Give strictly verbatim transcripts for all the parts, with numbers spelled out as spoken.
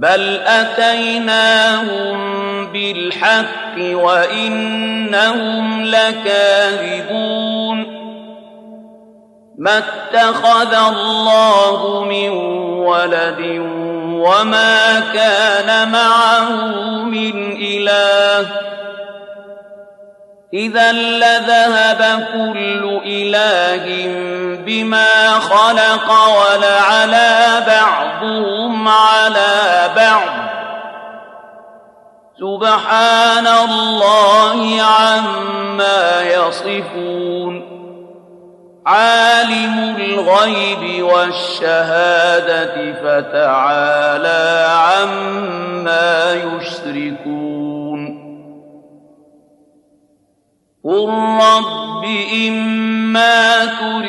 بل أتيناهم بالحق وإنهم لكاذبون ما اتخذ الله من ولد وما كان معه من إله إذا لذهب كل إله بما خلق ولعلى بعضهم على بعض سبحان الله عما يصفون عالم الغيب والشهادة فتعالى عما يشركون قل رب إما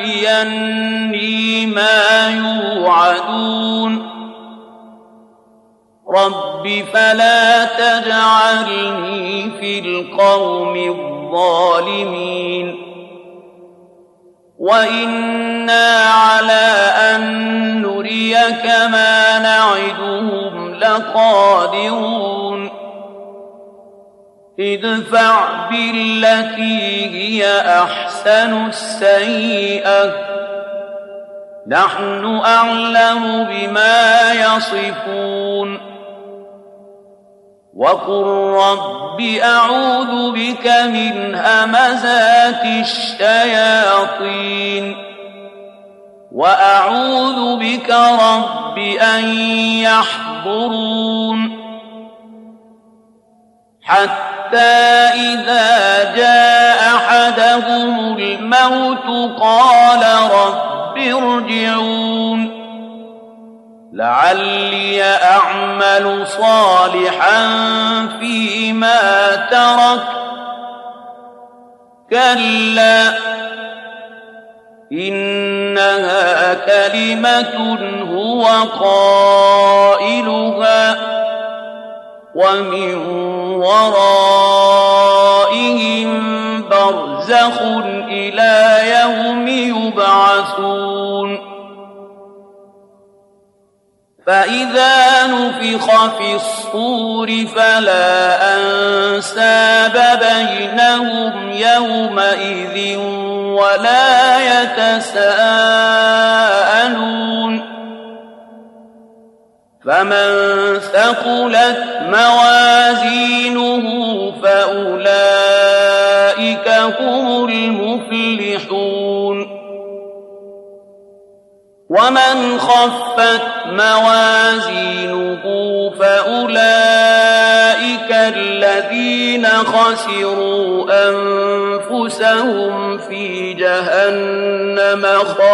تريني ما يوعدون رب فلا تجعلني في القوم الظالمين وإنا على أن نريك ما نعدهم لقادرون ادفع بالتي هي أحسن السيئة نحن أعلم بما يصفون وقل رب أعوذ بك من همزات الشياطين وأعوذ بك رب أن يحضرون حتى إذا جاء أحدهم الموت قال رب ارجعون لعلي أعمل صالحا فيما ترك كلا إنها كلمة هو قائلها ومن ورائهم برزخ إلى يوم يبعثون فإذا نفخ في الصور فلا أنساب بينهم يومئذ ولا يتساءلون فمن ثقلت موازينه فأولئك هم المفلحون ومن خفت موازينه فأولئك الذين خسروا أنفسهم في جهنم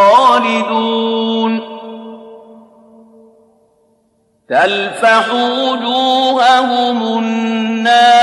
خالدون تلفح وجوههم النار